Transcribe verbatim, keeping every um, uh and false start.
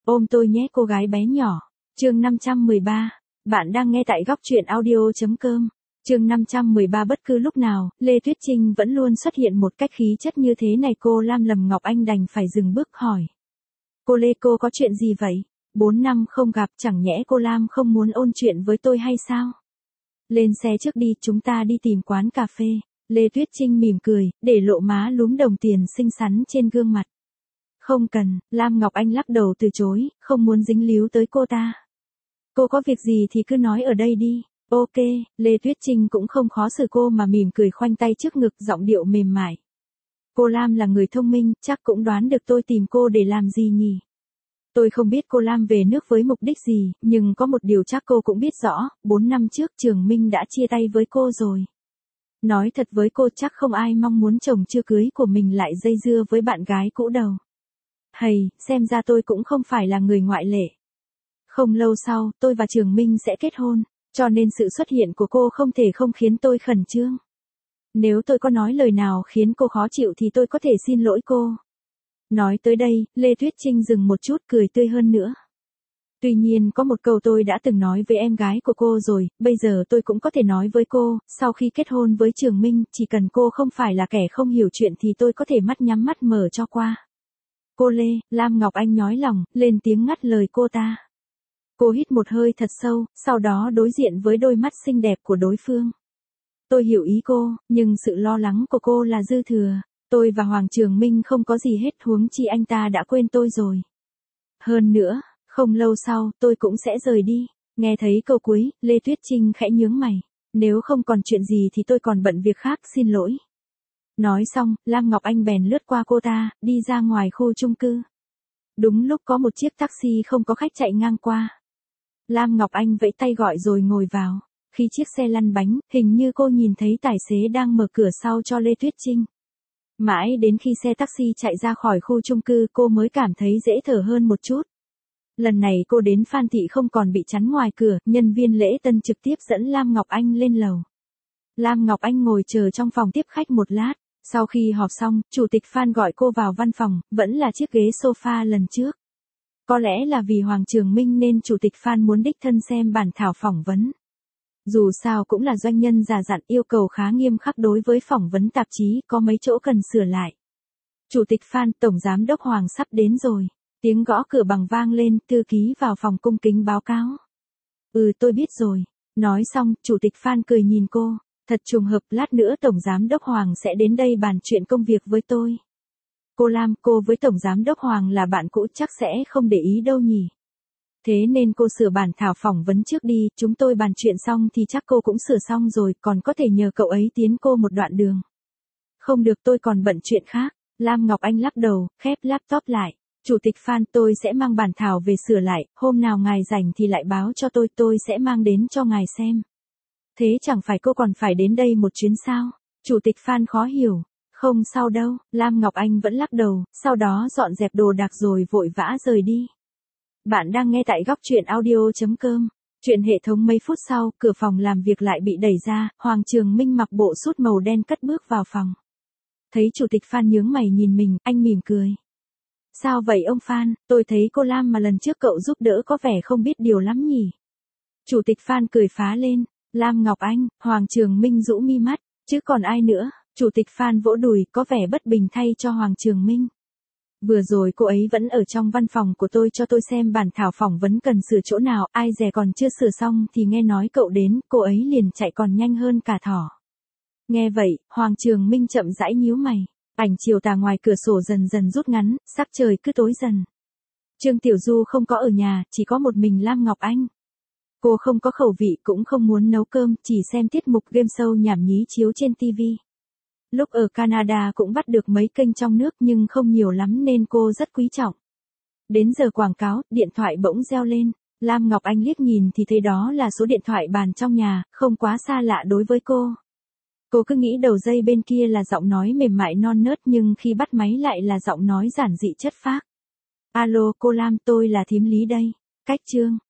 Ôm tôi nhé cô gái bé nhỏ. Chương năm trăm mười ba. Bạn đang nghe tại góc truyện audio chấm com. Chương năm trăm mười ba. Bất cứ lúc nào, Lê Tuyết Trinh vẫn luôn xuất hiện một cách khí chất như thế này, cô Lam Lâm Ngọc Anh đành phải dừng bước hỏi. Cô Lê, cô có chuyện gì vậy? Bốn năm không gặp, chẳng nhẽ cô Lam không muốn ôn chuyện với tôi hay sao? Lên xe trước đi, chúng ta đi tìm quán cà phê. Lê Tuyết Trinh mỉm cười, để lộ má lúm đồng tiền xinh xắn trên gương mặt. Không cần, Lam Ngọc Anh lắc đầu từ chối, không muốn dính líu tới cô ta. Cô có việc gì thì cứ nói ở đây đi. Ok, Lê Tuyết Trinh cũng không khó xử cô mà mỉm cười khoanh tay trước ngực, giọng điệu mềm mại. Cô Lam là người thông minh, chắc cũng đoán được tôi tìm cô để làm gì nhỉ? Tôi không biết cô Lam về nước với mục đích gì, nhưng có một điều chắc cô cũng biết rõ, bốn năm trước Trường Minh đã chia tay với cô rồi. Nói thật với cô, chắc không ai mong muốn chồng chưa cưới của mình lại dây dưa với bạn gái cũ đâu. Hầy, xem ra tôi cũng không phải là người ngoại lệ. Không lâu sau, tôi và Trường Minh sẽ kết hôn, cho nên sự xuất hiện của cô không thể không khiến tôi khẩn trương. Nếu tôi có nói lời nào khiến cô khó chịu thì tôi có thể xin lỗi cô. Nói tới đây, Lê Tuyết Trinh dừng một chút, cười tươi hơn nữa. Tuy nhiên có một câu tôi đã từng nói với em gái của cô rồi, bây giờ tôi cũng có thể nói với cô, sau khi kết hôn với Trường Minh, chỉ cần cô không phải là kẻ không hiểu chuyện thì tôi có thể mắt nhắm mắt mở cho qua. Cô Lê, Lam Ngọc Anh nhói lòng, lên tiếng ngắt lời cô ta. Cô hít một hơi thật sâu, sau đó đối diện với đôi mắt xinh đẹp của đối phương. Tôi hiểu ý cô, nhưng sự lo lắng của cô là dư thừa. Tôi và Hoàng Trường Minh không có gì hết, huống chi anh ta đã quên tôi rồi. Hơn nữa, không lâu sau, tôi cũng sẽ rời đi. Nghe thấy câu cuối, Lê Tuyết Trinh khẽ nhướng mày. Nếu không còn chuyện gì thì tôi còn bận việc khác, xin lỗi. Nói xong, Lam Ngọc Anh bèn lướt qua cô ta, đi ra ngoài khu chung cư. Đúng lúc có một chiếc taxi không có khách chạy ngang qua. Lam Ngọc Anh vẫy tay gọi rồi ngồi vào. Khi chiếc xe lăn bánh, hình như cô nhìn thấy tài xế đang mở cửa sau cho Lê Tuyết Trinh. Mãi đến khi xe taxi chạy ra khỏi khu chung cư, cô mới cảm thấy dễ thở hơn một chút. Lần này cô đến Phan Thị không còn bị chắn ngoài cửa, nhân viên lễ tân trực tiếp dẫn Lam Ngọc Anh lên lầu. Lam Ngọc Anh ngồi chờ trong phòng tiếp khách một lát. Sau khi họp xong, Chủ tịch Phan gọi cô vào văn phòng, vẫn là chiếc ghế sofa lần trước. Có lẽ là vì Hoàng Trường Minh nên Chủ tịch Phan muốn đích thân xem bản thảo phỏng vấn. Dù sao cũng là doanh nhân già dặn, yêu cầu khá nghiêm khắc đối với phỏng vấn tạp chí, có mấy chỗ cần sửa lại. Chủ tịch Phan, Tổng Giám đốc Hoàng sắp đến rồi. Tiếng gõ cửa bằng vang lên, thư ký vào phòng cung kính báo cáo. Ừ, tôi biết rồi. Nói xong, Chủ tịch Phan cười nhìn cô. Thật trùng hợp, lát nữa Tổng Giám đốc Hoàng sẽ đến đây bàn chuyện công việc với tôi. Cô Lam, cô với Tổng Giám đốc Hoàng là bạn cũ, chắc sẽ không để ý đâu nhỉ. Thế nên cô sửa bản thảo phỏng vấn trước đi, chúng tôi bàn chuyện xong thì chắc cô cũng sửa xong rồi, còn có thể nhờ cậu ấy tiến cô một đoạn đường. Không được, tôi còn bận chuyện khác. Lam Ngọc Anh lắc đầu, khép laptop lại. Chủ tịch Phan, tôi sẽ mang bản thảo về sửa lại, hôm nào ngài rảnh thì lại báo cho tôi, tôi sẽ mang đến cho ngài xem. Thế chẳng phải cô còn phải đến đây một chuyến sao? Chủ tịch Phan khó hiểu. Không sao đâu, Lam Ngọc Anh vẫn lắc đầu, sau đó dọn dẹp đồ đạc rồi vội vã rời đi. Bạn đang nghe tại góc truyện audio chấm com. Chuyện hệ thống. Mấy phút sau, cửa phòng làm việc lại bị đẩy ra, Hoàng Trường Minh mặc bộ sút màu đen cất bước vào phòng. Thấy Chủ tịch Phan nhướng mày nhìn mình, anh mỉm cười. Sao vậy ông Phan, tôi thấy cô Lam mà lần trước cậu giúp đỡ có vẻ không biết điều lắm nhỉ? Chủ tịch Phan cười phá lên. Lam Ngọc Anh, Hoàng Trường Minh rũ mi mắt, chứ còn ai nữa? Chủ tịch Phan vỗ đùi, có vẻ bất bình thay cho Hoàng Trường Minh. Vừa rồi cô ấy vẫn ở trong văn phòng của tôi cho tôi xem bản thảo phỏng vấn cần sửa chỗ nào, ai dè còn chưa sửa xong thì nghe nói cậu đến, cô ấy liền chạy còn nhanh hơn cả thỏ. Nghe vậy, Hoàng Trường Minh chậm rãi nhíu mày, ảnh chiều tà ngoài cửa sổ dần dần rút ngắn, sắc trời cứ tối dần. Trương Tiểu Du không có ở nhà, chỉ có một mình Lam Ngọc Anh. Cô không có khẩu vị, cũng không muốn nấu cơm, chỉ xem tiết mục game show nhảm nhí chiếu trên ti vi. Lúc ở Canada cũng bắt được mấy kênh trong nước nhưng không nhiều lắm nên cô rất quý trọng. Đến giờ quảng cáo, điện thoại bỗng reo lên. Lam Ngọc Anh liếc nhìn thì thấy đó là số điện thoại bàn trong nhà, không quá xa lạ đối với cô. Cô cứ nghĩ đầu dây bên kia là giọng nói mềm mại non nớt nhưng khi bắt máy lại là giọng nói giản dị chất phác. Alo cô Lam, tôi là thím Lý đây. Cách Trương.